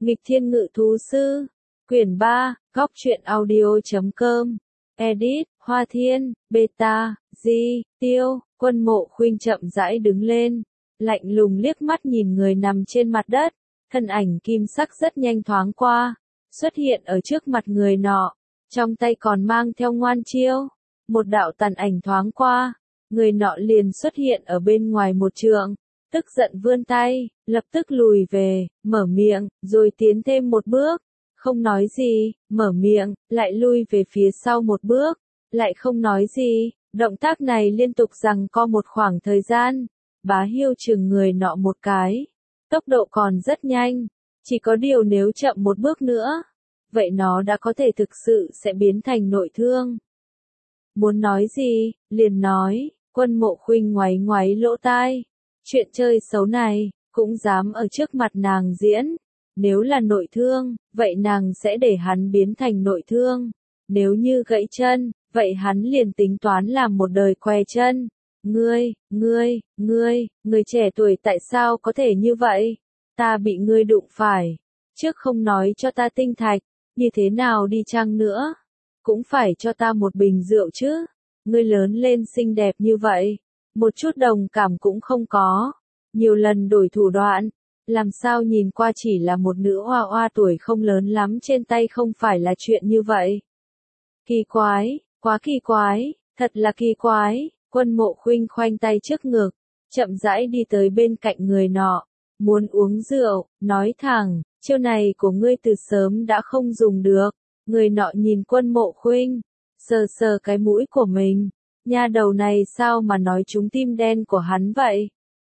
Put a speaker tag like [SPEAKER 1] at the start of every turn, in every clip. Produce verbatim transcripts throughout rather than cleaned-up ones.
[SPEAKER 1] Nghịch Thiên Ngự Thú Sư, quyển ba, góc truyện audio chấm com, edit, Hoa Thiên, beta, Di, Tiêu. Quân Mộ Khuynh chậm rãi đứng lên, lạnh lùng liếc mắt nhìn người nằm trên mặt đất, thân ảnh kim sắc rất nhanh thoáng qua, xuất hiện ở trước mặt người nọ, trong tay còn mang theo ngoan chiêu. Một đạo tàn ảnh thoáng qua, người nọ liền xuất hiện ở bên ngoài một trượng, tức giận vươn tay, lập tức lùi về, mở miệng, rồi tiến thêm một bước, không nói gì, mở miệng, lại lui về phía sau một bước, lại không nói gì. Động tác này liên tục giằng co một khoảng thời gian, Bá Hiêu chừng người nọ một cái, tốc độ còn rất nhanh, chỉ có điều nếu chậm một bước nữa, vậy nó đã có thể thực sự sẽ biến thành nội thương. Muốn nói gì, liền nói. Quân Mộ Khuynh ngoáy ngoáy lỗ tai, chuyện chơi xấu này, cũng dám ở trước mặt nàng diễn. Nếu là nội thương, vậy nàng sẽ để hắn biến thành nội thương. Nếu như gãy chân, vậy hắn liền tính toán làm một đời què chân. Ngươi, ngươi, ngươi, người trẻ tuổi tại sao có thể như vậy? Ta bị ngươi đụng phải, trước không nói cho ta tinh thạch, như thế nào đi chăng nữa, cũng phải cho ta một bình rượu chứ. Ngươi lớn lên xinh đẹp như vậy, một chút đồng cảm cũng không có, nhiều lần đổi thủ đoạn, làm sao nhìn qua chỉ là một nữ hoa hoa tuổi không lớn lắm trên tay không phải là chuyện như vậy. Kỳ quái, quá kỳ quái, thật là kỳ quái. Quân Mộ Khuynh khoanh tay trước ngực, chậm rãi đi tới bên cạnh người nọ, muốn uống rượu, nói thẳng, chiêu này của ngươi từ sớm đã không dùng được. Người nọ nhìn Quân Mộ Khuynh, sờ sờ cái mũi của mình, nha đầu này sao mà nói trúng tim đen của hắn vậy?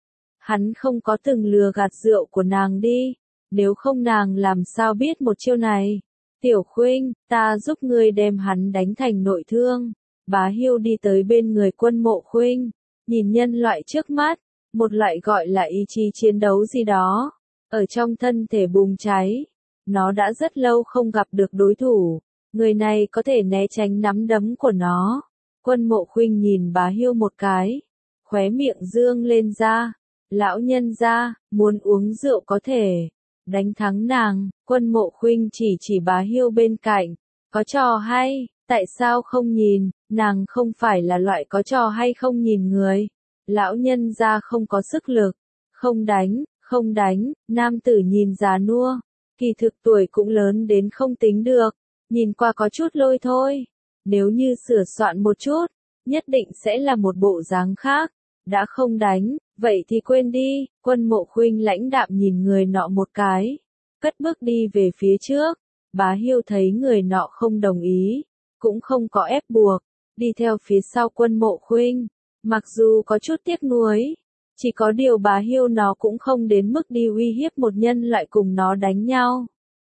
[SPEAKER 1] Hắn không có từng lừa gạt rượu của nàng đi, nếu không nàng làm sao biết một chiêu này. Tiểu Khuynh, ta giúp ngươi đem hắn đánh thành nội thương. Bá Hiêu đi tới bên người Quân Mộ Khuynh, nhìn nhân loại trước mắt, một loại gọi là ý chí chiến đấu gì đó, ở trong thân thể bùng cháy. Nó đã rất lâu không gặp được đối thủ, người này có thể né tránh nắm đấm của nó. Quân Mộ Khuynh nhìn Bá Hiêu một cái, khóe miệng dương lên ra, lão nhân gia, muốn uống rượu có thể đánh thắng nàng. Quân Mộ Khuynh chỉ chỉ Bá Hiêu bên cạnh, có trò hay, tại sao không nhìn, nàng không phải là loại có trò hay không nhìn người. Lão nhân gia không có sức lực, không đánh, không đánh. Nam tử nhìn già nua, kỳ thực tuổi cũng lớn đến không tính được, nhìn qua có chút lôi thôi. Nếu như sửa soạn một chút, nhất định sẽ là một bộ dáng khác. Đã không đánh, vậy thì quên đi. Quân Mộ Khuynh lãnh đạm nhìn người nọ một cái, cất bước đi về phía trước. Bá Hiêu thấy người nọ không đồng ý, cũng không có ép buộc, đi theo phía sau Quân Mộ Khuynh. Mặc dù có chút tiếc nuối, chỉ có điều Bá Hiêu nó cũng không đến mức đi uy hiếp một nhân loại cùng nó đánh nhau.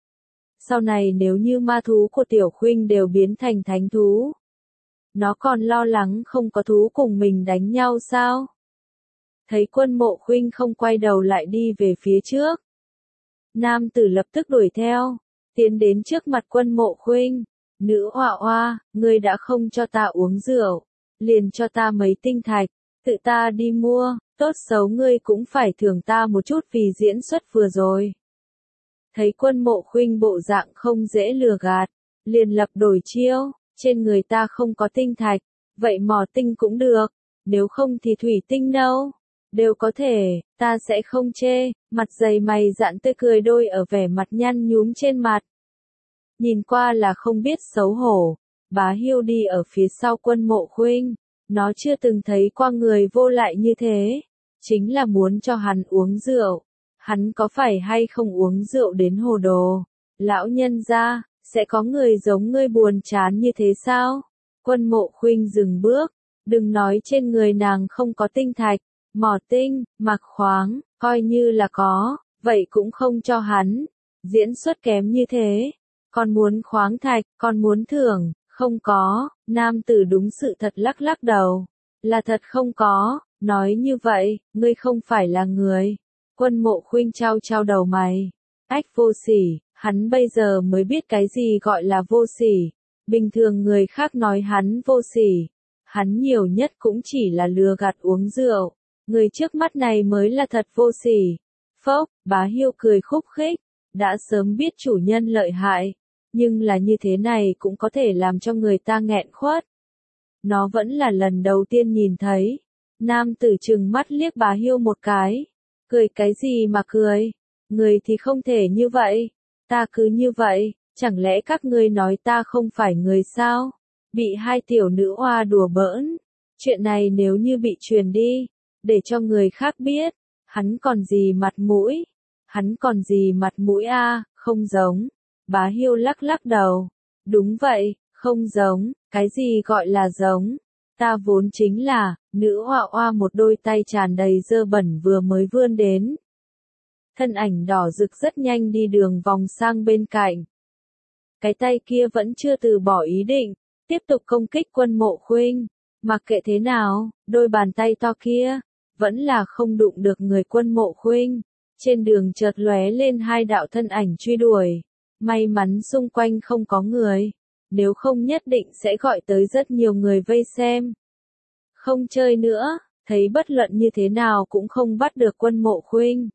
[SPEAKER 1] Sau này nếu như ma thú của Tiểu Khuynh đều biến thành thánh thú, nó còn lo lắng không có thú cùng mình đánh nhau sao? Thấy Quân Mộ Khuynh không quay đầu lại đi về phía trước, nam tử lập tức đuổi theo, tiến đến trước mặt Quân Mộ Khuynh. Nữ oa oa, ngươi đã không cho ta uống rượu, liền cho ta mấy tinh thạch, tự ta đi mua, tốt xấu ngươi cũng phải thưởng ta một chút vì diễn xuất vừa rồi. Thấy Quân Mộ Khuynh bộ dạng không dễ lừa gạt, liền lập đổi chiêu, trên người ta không có tinh thạch, vậy mỏ tinh cũng được, nếu không thì thủy tinh đâu, đều có thể, ta sẽ không chê. Mặt dày mày dạn tươi cười đôi ở vẻ mặt nhăn nhúm trên mặt, nhìn qua là không biết xấu hổ. Bá Hiêu đi ở phía sau Quân Mộ Khuynh, nó chưa từng thấy qua người vô lại như thế, chính là muốn cho hắn uống rượu. Hắn có phải hay không uống rượu đến hồ đồ? Lão nhân gia, sẽ có người giống ngươi buồn chán như thế sao? Quân Mộ Khuynh dừng bước, đừng nói trên người nàng không có tinh thạch, mỏ tinh, mạc khoáng, coi như là có, vậy cũng không cho hắn. Diễn xuất kém như thế, còn muốn khoáng thạch, còn muốn thưởng, không có. Nam tử đúng sự thật lắc lắc đầu, là thật không có. Nói như vậy, ngươi không phải là người. Quân Mộ Khuynh trao trao đầu mày, ách vô sỉ, hắn bây giờ mới biết cái gì gọi là vô sỉ. Bình thường người khác nói hắn vô sỉ, hắn nhiều nhất cũng chỉ là lừa gạt uống rượu, người trước mắt này mới là thật vô sỉ. Phốc, Bá Hiêu cười khúc khích, đã sớm biết chủ nhân lợi hại, nhưng là như thế này cũng có thể làm cho người ta nghẹn khuất. Nó vẫn là lần đầu tiên nhìn thấy. Nam tử trừng mắt liếc Bá Hiêu một cái. Cười cái gì mà cười? Người thì không thể như vậy. Ta cứ như vậy, chẳng lẽ các ngươi nói ta không phải người sao? Bị hai tiểu nữ oa đùa bỡn. Chuyện này nếu như bị truyền đi, để cho người khác biết, hắn còn gì mặt mũi? Hắn còn gì mặt mũi a? À, không giống. Bá Hiêu lắc lắc đầu. Đúng vậy, không giống, cái gì gọi là giống? Ta vốn chính là, nữ oa oa một đôi tay tràn đầy dơ bẩn vừa mới vươn đến. Thân ảnh đỏ rực rất nhanh đi đường vòng sang bên cạnh. Cái tay kia vẫn chưa từ bỏ ý định, tiếp tục công kích Quân Mộ Khuynh. Mặc kệ thế nào, đôi bàn tay to kia, vẫn là không đụng được người Quân Mộ Khuynh. Trên đường chợt lóe lên hai đạo thân ảnh truy đuổi. May mắn xung quanh không có người, nếu không nhất định sẽ gọi tới rất nhiều người vây xem. Không chơi nữa, thấy bất luận như thế nào cũng không bắt được Quân Mộ Khuynh.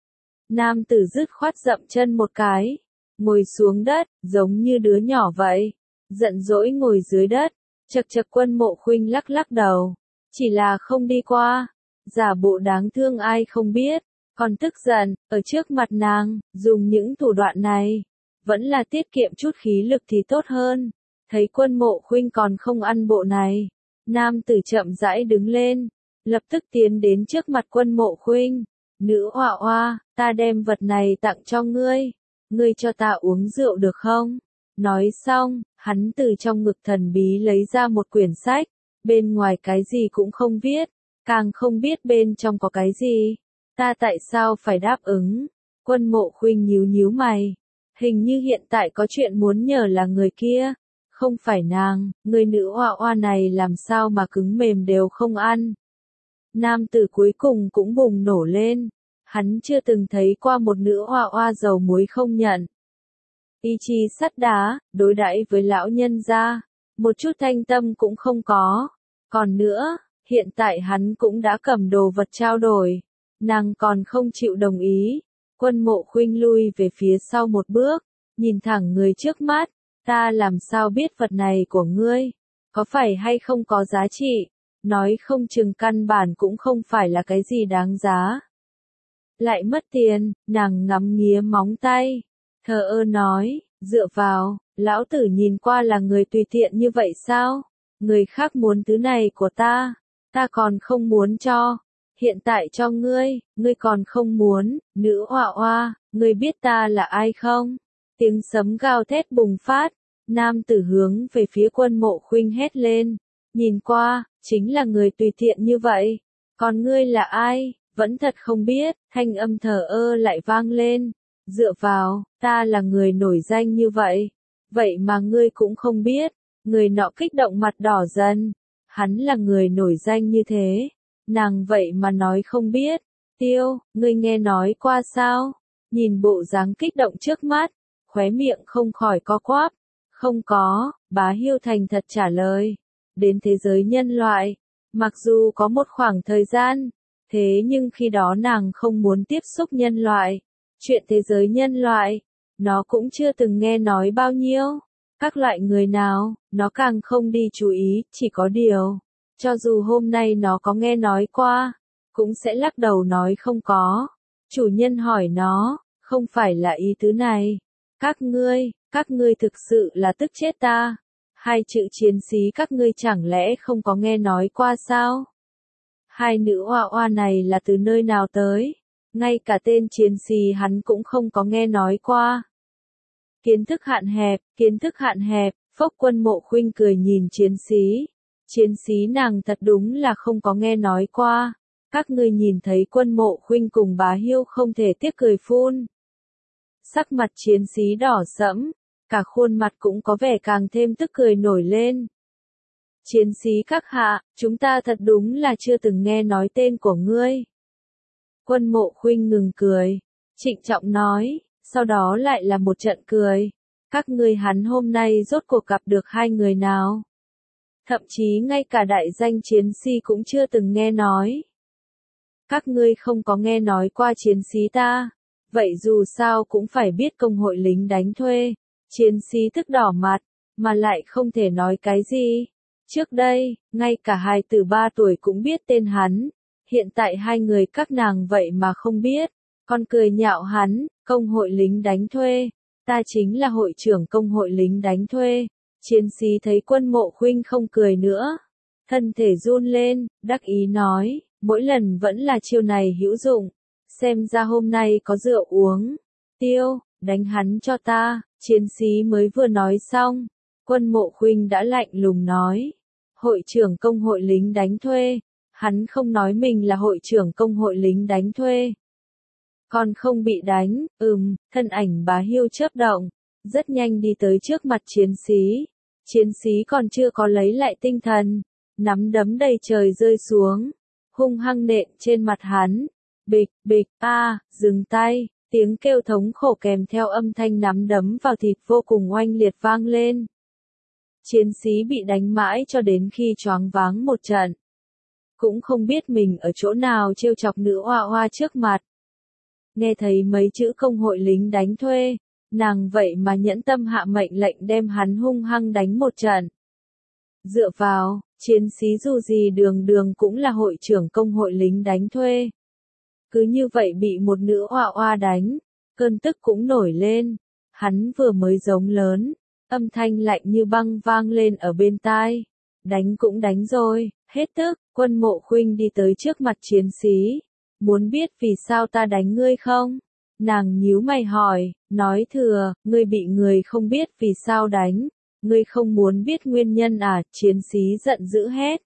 [SPEAKER 1] Nam tử dứt khoát dậm chân một cái, ngồi xuống đất, giống như đứa nhỏ vậy, giận dỗi ngồi dưới đất, chật chật. Quân Mộ Khuynh lắc lắc đầu, chỉ là không đi qua, giả bộ đáng thương ai không biết, còn tức giận, ở trước mặt nàng, dùng những thủ đoạn này, vẫn là tiết kiệm chút khí lực thì tốt hơn. Thấy Quân Mộ Khuynh còn không ăn bộ này, nam tử chậm rãi đứng lên, lập tức tiến đến trước mặt Quân Mộ Khuynh. Nữ oa oa, ta đem vật này tặng cho ngươi, ngươi cho ta uống rượu được không? Nói xong, hắn từ trong ngực thần bí lấy ra một quyển sách, bên ngoài cái gì cũng không viết, càng không biết bên trong có cái gì. Ta tại sao phải đáp ứng? Quân Mộ Khuynh nhíu nhíu mày, hình như hiện tại có chuyện muốn nhờ là người kia, không phải nàng. Người nữ oa oa này làm sao mà cứng mềm đều không ăn. Nam tử cuối cùng cũng bùng nổ lên, hắn chưa từng thấy qua một nữ oa oa dầu muối không nhận. Ý chí sắt đá, đối đãi với lão nhân gia, một chút thanh tâm cũng không có. Còn nữa, hiện tại hắn cũng đã cầm đồ vật trao đổi, nàng còn không chịu đồng ý. Quân Mộ Khuynh lui về phía sau một bước, nhìn thẳng người trước mắt, ta làm sao biết vật này của ngươi, có phải hay không có giá trị, nói không chừng căn bản cũng không phải là cái gì đáng giá. Lại mất tiền, nàng ngắm nghía móng tay, thờ ơ nói, dựa vào, lão tử nhìn qua là người tùy tiện như vậy sao? Người khác muốn thứ này của ta, ta còn không muốn cho. Hiện tại cho ngươi, ngươi còn không muốn. Nữ oa oa, ngươi biết ta là ai không? Tiếng sấm gào thét bùng phát, nam tử hướng về phía Quân Mộ Khuynh hét lên. Nhìn qua, chính là người tùy tiện như vậy. Còn ngươi là ai? Vẫn thật không biết. Thanh âm thờ ơ lại vang lên. Dựa vào, ta là người nổi danh như vậy. Vậy mà ngươi cũng không biết. Người nọ kích động mặt đỏ dần. Hắn là người nổi danh như thế. Nàng vậy mà nói không biết. Tiêu, ngươi nghe nói qua sao? Nhìn bộ dáng kích động trước mắt, khóe miệng không khỏi co quắp. Không có, Bá Hiêu thành thật trả lời. Đến thế giới nhân loại, mặc dù có một khoảng thời gian, thế nhưng khi đó nàng không muốn tiếp xúc nhân loại. Chuyện thế giới nhân loại, nó cũng chưa từng nghe nói bao nhiêu. Các loại người nào, nó càng không đi chú ý, chỉ có điều. Cho dù hôm nay nó có nghe nói qua, cũng sẽ lắc đầu nói không có. Chủ nhân hỏi nó, không phải là ý tứ này. Các ngươi, các ngươi thực sự là tức chết ta. Hai chữ chiến sĩ các ngươi chẳng lẽ không có nghe nói qua sao? Hai nữ oa oa này là từ nơi nào tới? Ngay cả tên chiến sĩ hắn cũng không có nghe nói qua. Kiến thức hạn hẹp, kiến thức hạn hẹp, phốc. Quân Mộ Khuynh cười nhìn chiến sĩ. Chiến sĩ nàng thật đúng là không có nghe nói qua. Các ngươi nhìn thấy Quân Mộ Khuynh cùng Bá Hiêu không thể tiếc cười phun. Sắc mặt chiến sĩ đỏ sẫm, cả khuôn mặt cũng có vẻ càng thêm tức cười nổi lên. Chiến sĩ các hạ, chúng ta thật đúng là chưa từng nghe nói tên của ngươi. Quân Mộ Khuynh ngừng cười, trịnh trọng nói, sau đó lại là một trận cười. Các ngươi hắn hôm nay rốt cuộc gặp được hai người nào? Thậm chí ngay cả đại danh chiến sĩ cũng chưa từng nghe nói. Các ngươi không có nghe nói qua chiến sĩ ta. vậy dù sao cũng phải biết công hội lính đánh thuê. Chiến sĩ tức đỏ mặt, mà lại không thể nói cái gì. Trước đây, ngay cả hài tử ba tuổi cũng biết tên hắn. Hiện tại hai người các nàng vậy mà không biết. Còn cười nhạo hắn, công hội lính đánh thuê. Ta chính là hội trưởng công hội lính đánh thuê. Chiến sĩ thấy Quân Mộ Khuynh không cười nữa. Thân thể run lên, đắc ý nói, mỗi lần vẫn là chiêu này hữu dụng. Xem ra hôm nay có rượu uống. Tiêu, đánh hắn cho ta. Chiến sĩ mới vừa nói xong. Quân Mộ Khuynh đã lạnh lùng nói. Hội trưởng công hội lính đánh thuê. Hắn không nói mình là hội trưởng công hội lính đánh thuê. Còn không bị đánh, ừm, thân ảnh bá Hiêu chớp động. Rất nhanh đi tới trước mặt chiến sĩ. Chiến sĩ còn chưa có lấy lại tinh thần. Nắm đấm đầy trời rơi xuống. Hung hăng nện trên mặt hắn. Bịch, bịch, a, dừng tay. Tiếng kêu thống khổ kèm theo âm thanh nắm đấm vào thịt vô cùng oanh liệt vang lên. Chiến sĩ bị đánh mãi cho đến khi choáng váng một trận. Cũng không biết mình ở chỗ nào trêu chọc nữ oa oa trước mặt. Nghe thấy mấy chữ công hội lính đánh thuê, nàng vậy mà nhẫn tâm hạ mệnh lệnh đem hắn hung hăng đánh một trận. Dựa vào, chiến sĩ dù gì đường đường cũng là hội trưởng công hội lính đánh thuê. Cứ như vậy bị một nữ oa oa đánh, cơn tức cũng nổi lên. Hắn vừa mới giống lớn, âm thanh lạnh như băng vang lên ở bên tai. Đánh cũng đánh rồi, hết tức, Quân Mộ Khuynh đi tới trước mặt chiến sĩ. Muốn biết vì sao ta đánh ngươi không? Nàng nhíu mày hỏi, nói thừa, ngươi bị người không biết vì sao đánh. Ngươi không muốn biết nguyên nhân à? Chiến sĩ giận dữ hét.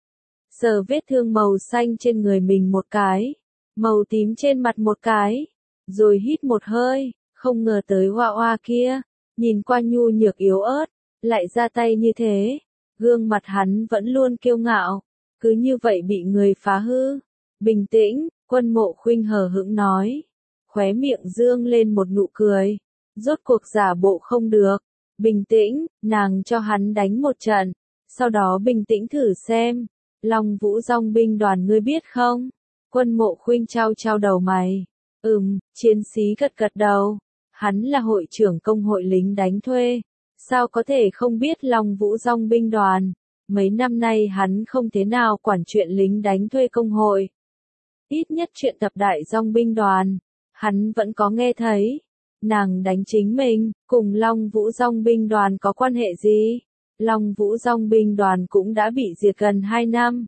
[SPEAKER 1] Sờ vết thương màu xanh trên người mình một cái. Màu tím trên mặt một cái. Rồi hít một hơi, không ngờ tới oa oa kia. Nhìn qua nhu nhược yếu ớt, lại ra tay như thế. Gương mặt hắn vẫn luôn kiêu ngạo. Cứ như vậy bị người phá hư. Bình tĩnh, Quân Mộ Khuynh hờ hững nói. Khóe miệng dương lên một nụ cười. Rốt cuộc giả bộ không được. Bình tĩnh, nàng cho hắn đánh một trận. Sau đó bình tĩnh thử xem. Long Vũ Dòng binh đoàn ngươi biết không? Quân Mộ Khuynh trao trao đầu mày. Ừm, chiến sĩ gật gật đầu. Hắn là hội trưởng công hội lính đánh thuê. Sao có thể không biết Long Vũ Dòng binh đoàn? Mấy năm nay hắn không thế nào quản chuyện lính đánh thuê công hội. Ít nhất chuyện tập đại dòng binh đoàn, hắn vẫn có nghe thấy. Nàng đánh chính mình, cùng Long Vũ Dòng binh đoàn có quan hệ gì? Long Vũ Dòng binh đoàn cũng đã bị diệt gần hai năm.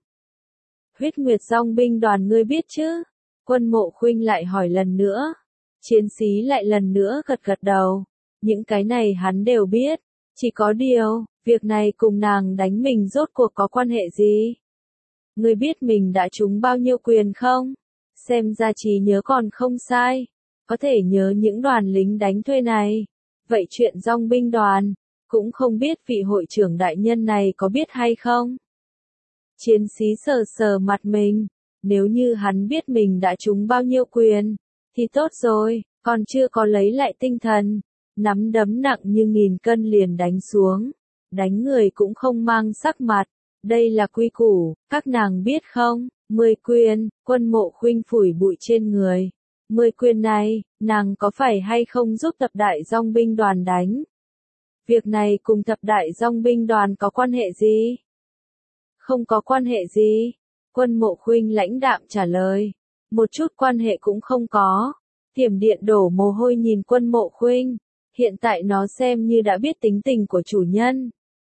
[SPEAKER 1] Huyết Nguyệt Dòng binh đoàn ngươi biết chứ? Quân Mộ Khuynh lại hỏi lần nữa. Chiến sĩ lại lần nữa gật gật đầu. Những cái này hắn đều biết. Chỉ có điều, việc này cùng nàng đánh mình rốt cuộc có quan hệ gì? Ngươi biết mình đã trúng bao nhiêu quyền không? Xem ra trí nhớ còn không sai. Có thể nhớ những đoàn lính đánh thuê này. Vậy chuyện dòng binh đoàn, cũng không biết vị hội trưởng đại nhân này có biết hay không? Chiến sĩ sờ sờ mặt mình. Nếu như hắn biết mình đã trúng bao nhiêu quyền, thì tốt rồi, còn chưa có lấy lại tinh thần. Nắm đấm nặng như nghìn cân liền đánh xuống. Đánh người cũng không mang sắc mặt. Đây là quy củ, các nàng biết không? Mười quyền, Quân Mộ Khuynh phủi bụi trên người. Mười quyền này, nàng có phải hay không giúp tập đại dòng binh đoàn đánh? Việc này cùng tập đại dòng binh đoàn có quan hệ gì? Không có quan hệ gì. Quân Mộ Khuynh lãnh đạm trả lời. Một chút quan hệ cũng không có. Tiềm Điện đổ mồ hôi nhìn Quân Mộ Khuynh. Hiện tại nó xem như đã biết tính tình của chủ nhân.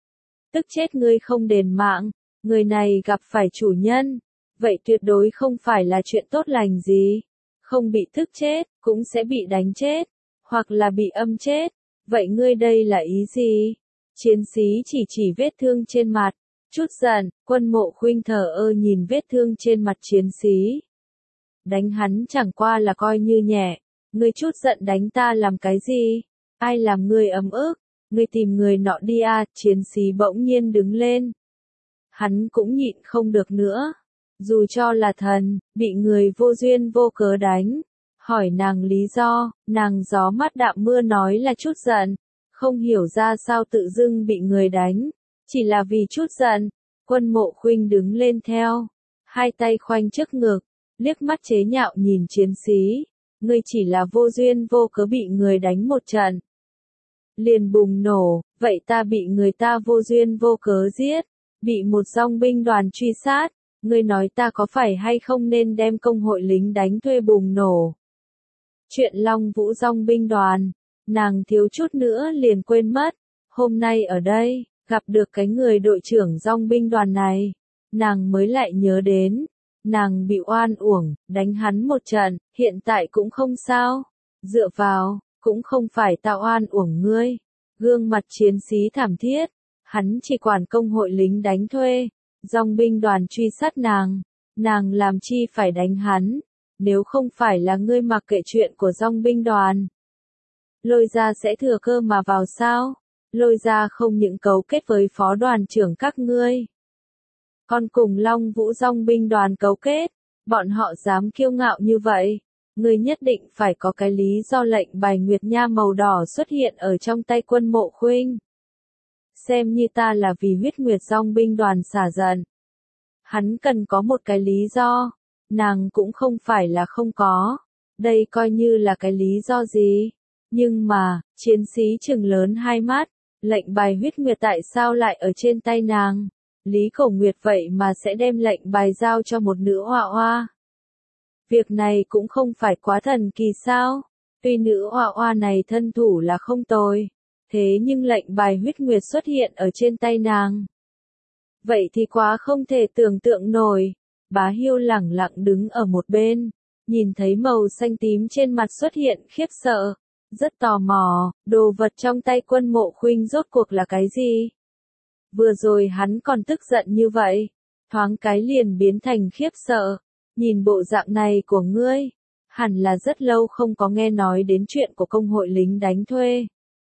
[SPEAKER 1] Tức chết ngươi không đền mạng, người này gặp phải chủ nhân. Vậy tuyệt đối không phải là chuyện tốt lành gì. Không bị tức chết, cũng sẽ bị đánh chết. Hoặc là bị âm chết. Vậy ngươi đây là ý gì? Chiến sĩ chỉ chỉ vết thương trên mặt. Chút giận, Quân Mộ Khuynh thờ ơ nhìn vết thương trên mặt chiến sĩ. Đánh hắn chẳng qua là coi như nhẹ. Ngươi chút giận đánh ta làm cái gì? Ai làm ngươi ấm ức? Ngươi tìm người nọ đi à? Chiến sĩ bỗng nhiên đứng lên. Hắn cũng nhịn không được nữa. Dù cho là thần, bị người vô duyên vô cớ đánh. Hỏi nàng lý do, nàng gió mắt đạm mưa nói là chút giận. Không hiểu ra sao tự dưng bị người đánh. Chỉ là vì chút giận. Quân Mộ Khuynh đứng lên theo. Hai tay khoanh trước ngực. Liếc mắt chế nhạo nhìn chiến sĩ. ngươi chỉ là vô duyên vô cớ bị người đánh một trận. Liền bùng nổ, vậy ta bị người ta vô duyên vô cớ giết, bị một dòng binh đoàn truy sát, ngươi nói ta có phải hay không nên đem công hội lính đánh thuê bùng nổ. Chuyện Long Vũ dòng binh đoàn, nàng thiếu chút nữa liền quên mất, hôm nay ở đây, gặp được cái người đội trưởng dòng binh đoàn này, nàng mới lại nhớ đến, nàng bị oan uổng, đánh hắn một trận, hiện tại cũng không sao, dựa vào, cũng không phải ta oan uổng ngươi. Gương mặt chiến sĩ thảm thiết, hắn chỉ quản công hội lính đánh thuê, dòng binh đoàn truy sát nàng, nàng làm chi phải đánh hắn, nếu không phải là ngươi mặc kệ chuyện của dòng binh đoàn. Lôi Gia sẽ thừa cơ mà vào sao? Lôi Gia không những cấu kết với phó đoàn trưởng các ngươi, còn cùng Long Vũ dòng binh đoàn cấu kết, bọn họ dám kiêu ngạo như vậy. Ngươi nhất định phải có cái lý do lệnh bài Nguyệt Nha màu đỏ xuất hiện ở trong tay Quân Mộ Khuynh. Xem như ta là vì huyết nguyệt dòng binh đoàn xả giận. Hắn cần có một cái lý do, nàng cũng không phải là không có. Đây coi như là cái lý do gì? Nhưng mà, chiến sĩ trừng lớn hai mắt, lệnh bài huyết nguyệt tại sao lại ở trên tay nàng? Lý Cổ Nguyệt vậy mà sẽ đem lệnh bài giao cho một nữ họa hoa. Việc này cũng không phải quá thần kỳ sao, tuy nữ họa hoa này thân thủ là không tồi, thế nhưng lệnh bài huyết nguyệt xuất hiện ở trên tay nàng. Vậy thì quá không thể tưởng tượng nổi, Bá Hiêu lẳng lặng đứng ở một bên, nhìn thấy màu xanh tím trên mặt xuất hiện khiếp sợ, rất tò mò, đồ vật trong tay Quân Mộ Khuynh rốt cuộc là cái gì? Vừa rồi hắn còn tức giận như vậy, thoáng cái liền biến thành khiếp sợ. Nhìn bộ dạng này của ngươi, hẳn là rất lâu không có nghe nói đến chuyện của công hội lính đánh thuê.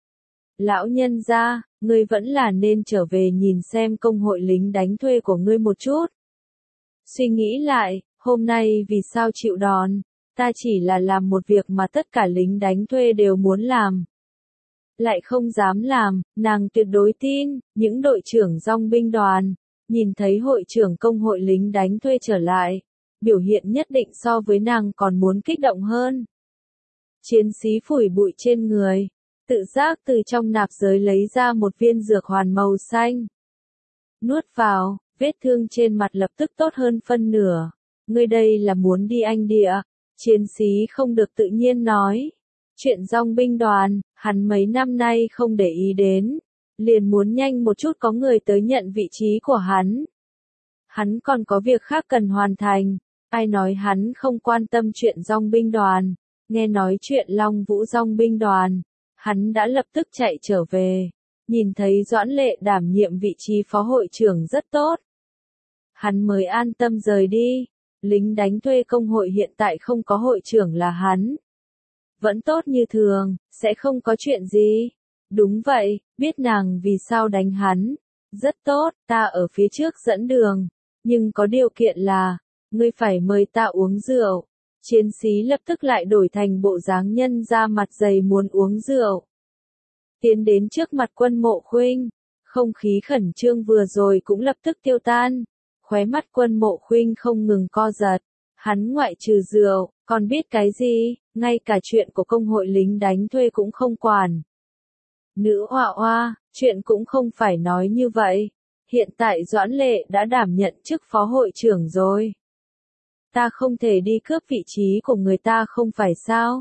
[SPEAKER 1] Lão nhân gia, ngươi vẫn là nên trở về nhìn xem công hội lính đánh thuê của ngươi một chút. Suy nghĩ lại, hôm nay vì sao chịu đòn, ta chỉ là làm một việc mà tất cả lính đánh thuê đều muốn làm. Lại không dám làm, nàng tuyệt đối tin, những đội trưởng dòng binh đoàn, nhìn thấy hội trưởng công hội lính đánh thuê trở lại. Biểu hiện nhất định so với nàng còn muốn kích động hơn. Chiến sĩ phủi bụi trên người, tự giác từ trong nạp giới lấy ra một viên dược hoàn màu xanh. Nuốt vào, vết thương trên mặt lập tức tốt hơn phân nửa. Ngươi đây là muốn đi Anh địa, chiến sĩ không được tự nhiên nói. Chuyện dòng binh đoàn, hắn mấy năm nay không để ý đến, liền muốn nhanh một chút có người tới nhận vị trí của hắn. Hắn còn có việc khác cần hoàn thành. Ai nói hắn không quan tâm chuyện dòng binh đoàn, nghe nói chuyện Long Vũ dòng binh đoàn, hắn đã lập tức chạy trở về, nhìn thấy Doãn Lệ đảm nhiệm vị trí phó hội trưởng rất tốt. Hắn mới an tâm rời đi, lính đánh thuê công hội hiện tại không có hội trưởng là hắn. Vẫn tốt như thường, sẽ không có chuyện gì. Đúng vậy, biết nàng vì sao đánh hắn. Rất tốt, ta ở phía trước dẫn đường, nhưng có điều kiện là, ngươi phải mời ta uống rượu. Chiến sĩ lập tức lại đổi thành bộ dáng nhân ra mặt dày muốn uống rượu. Tiến đến trước mặt Quân Mộ Khuynh, không khí khẩn trương vừa rồi cũng lập tức tiêu tan. Khóe mắt Quân Mộ Khuynh không ngừng co giật. Hắn ngoại trừ rượu, còn biết cái gì, ngay cả chuyện của công hội lính đánh thuê cũng không quản. Nữ họa hoa, chuyện cũng không phải nói như vậy. Hiện tại Doãn Lệ đã đảm nhận chức phó hội trưởng rồi. Ta không thể đi cướp vị trí của người ta không phải sao?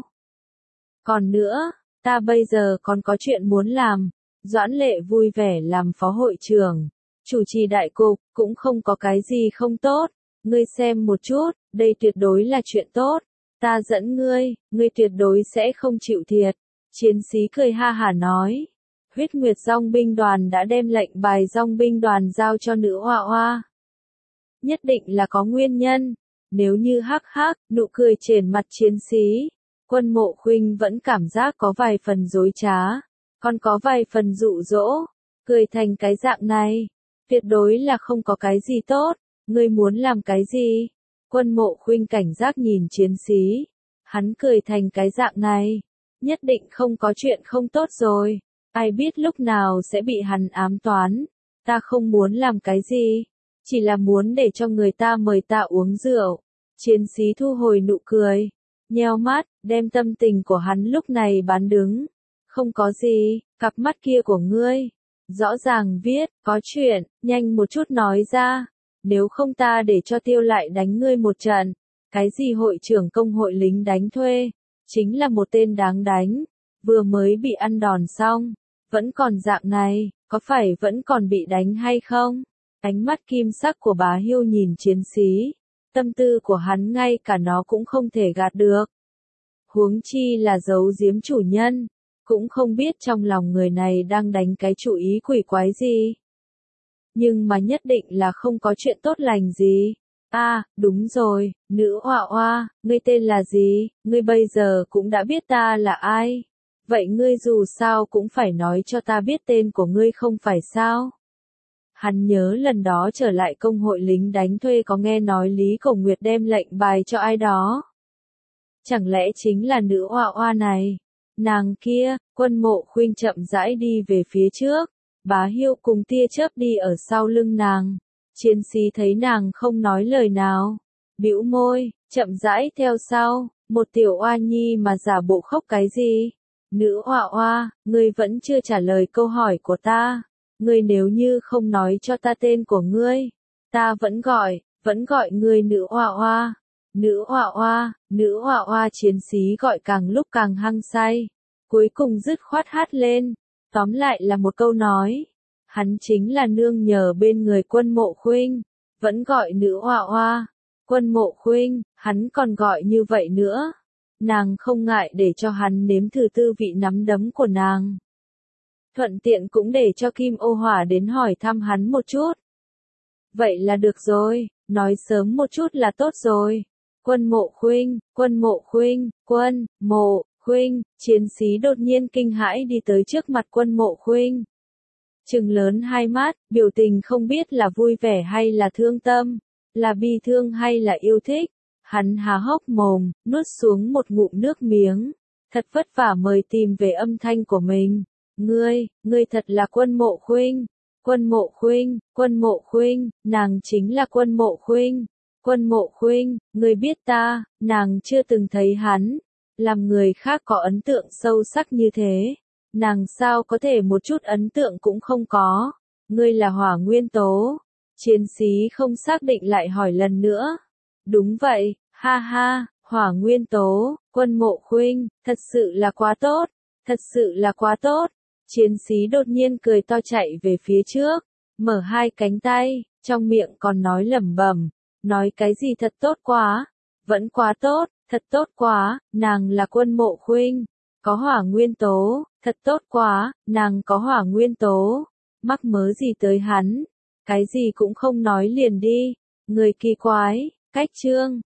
[SPEAKER 1] Còn nữa, ta bây giờ còn có chuyện muốn làm. Doãn Lệ vui vẻ làm phó hội trưởng, chủ trì đại cục, cũng không có cái gì không tốt. Ngươi xem một chút, đây tuyệt đối là chuyện tốt. Ta dẫn ngươi, ngươi tuyệt đối sẽ không chịu thiệt. Chiến sĩ cười ha hả nói. Huyết Nguyệt dòng binh đoàn đã đem lệnh bài dòng binh đoàn giao cho nữ họa hoa. Nhất định là có nguyên nhân. Nếu như hắc hắc, nụ cười trên mặt chiến sĩ, Quân Mộ Khuynh vẫn cảm giác có vài phần dối trá, còn có vài phần dụ dỗ, cười thành cái dạng này, tuyệt đối là không có cái gì tốt, ngươi muốn làm cái gì? Quân Mộ Khuynh cảnh giác nhìn chiến sĩ, hắn cười thành cái dạng này, nhất định không có chuyện không tốt rồi, ai biết lúc nào sẽ bị hắn ám toán, ta không muốn làm cái gì, chỉ là muốn để cho người ta mời ta uống rượu. Chiến sĩ thu hồi nụ cười, nheo mắt, đem tâm tình của hắn lúc này bán đứng. Không có gì, cặp mắt kia của ngươi. Rõ ràng viết, có chuyện, nhanh một chút nói ra. Nếu không ta để cho Tiêu lại đánh ngươi một trận. Cái gì hội trưởng công hội lính đánh thuê? Chính là một tên đáng đánh. Vừa mới bị ăn đòn xong. Vẫn còn dạng này, có phải vẫn còn bị đánh hay không? Ánh mắt kim sắc của Bá Hiêu nhìn chiến sĩ. Tâm tư của hắn ngay cả nó cũng không thể gạt được. Huống chi là giấu giếm chủ nhân. Cũng không biết trong lòng người này đang đánh cái chủ ý quỷ quái gì. Nhưng mà nhất định là không có chuyện tốt lành gì. À, đúng rồi, nữ oa oa, ngươi tên là gì? Ngươi bây giờ cũng đã biết ta là ai. Vậy ngươi dù sao cũng phải nói cho ta biết tên của ngươi không phải sao? Hắn nhớ lần đó trở lại công hội lính đánh thuê có nghe nói Lý Cổ Nguyệt đem lệnh bài cho ai đó. Chẳng lẽ chính là nữ oa oa này? Nàng kia, Quân Mộ Khuynh chậm rãi đi về phía trước. Bá Hiêu cùng tia chớp đi ở sau lưng nàng. Chiến sĩ thấy nàng không nói lời nào. Bĩu môi, chậm rãi theo sau. Một tiểu oa nhi mà giả bộ khóc cái gì? Nữ oa oa, ngươi vẫn chưa trả lời câu hỏi của ta. Ngươi nếu như không nói cho ta tên của ngươi, ta vẫn gọi, vẫn gọi ngươi nữ oa oa. Nữ oa oa, nữ oa oa chiến sĩ gọi càng lúc càng hăng say. Cuối cùng dứt khoát hát lên. Tóm lại là một câu nói. Hắn chính là nương nhờ bên người Quân Mộ Khuynh. Vẫn gọi nữ oa oa. Quân Mộ Khuynh, hắn còn gọi như vậy nữa. Nàng không ngại để cho hắn nếm thử tư vị nắm đấm của nàng. Thuận tiện cũng để cho Kim Ô Hỏa đến hỏi thăm hắn một chút. Vậy là được rồi, nói sớm một chút là tốt rồi. Quân Mộ Khuynh, Quân Mộ Khuynh, Quân Mộ Khuynh, chiến sĩ đột nhiên kinh hãi đi tới trước mặt Quân Mộ Khuynh. Trừng lớn hai mắt, biểu tình không biết là vui vẻ hay là thương tâm, là bi thương hay là yêu thích. Hắn há hốc mồm, nuốt xuống một ngụm nước miếng. Thật vất vả mới tìm về âm thanh của mình. Ngươi, ngươi thật là Quân Mộ Khuynh. Quân Mộ Khuynh, Quân Mộ Khuynh, nàng chính là Quân Mộ Khuynh. Quân Mộ Khuynh, ngươi biết ta, nàng chưa từng thấy hắn. Làm người khác có ấn tượng sâu sắc như thế. Nàng sao có thể một chút ấn tượng cũng không có. Ngươi là hỏa nguyên tố. Chiến sĩ không xác định lại hỏi lần nữa. Đúng vậy, ha ha, hỏa nguyên tố, Quân Mộ Khuynh, thật sự là quá tốt, thật sự là quá tốt. Chiến sĩ đột nhiên cười to chạy về phía trước, mở hai cánh tay, trong miệng còn nói lẩm bẩm, nói cái gì thật tốt quá, vẫn quá tốt, thật tốt quá, nàng là Quân Mộ Khuynh, có hỏa nguyên tố, thật tốt quá, nàng có hỏa nguyên tố, mắc mớ gì tới hắn, cái gì cũng không nói liền đi, người kỳ quái. Cách chương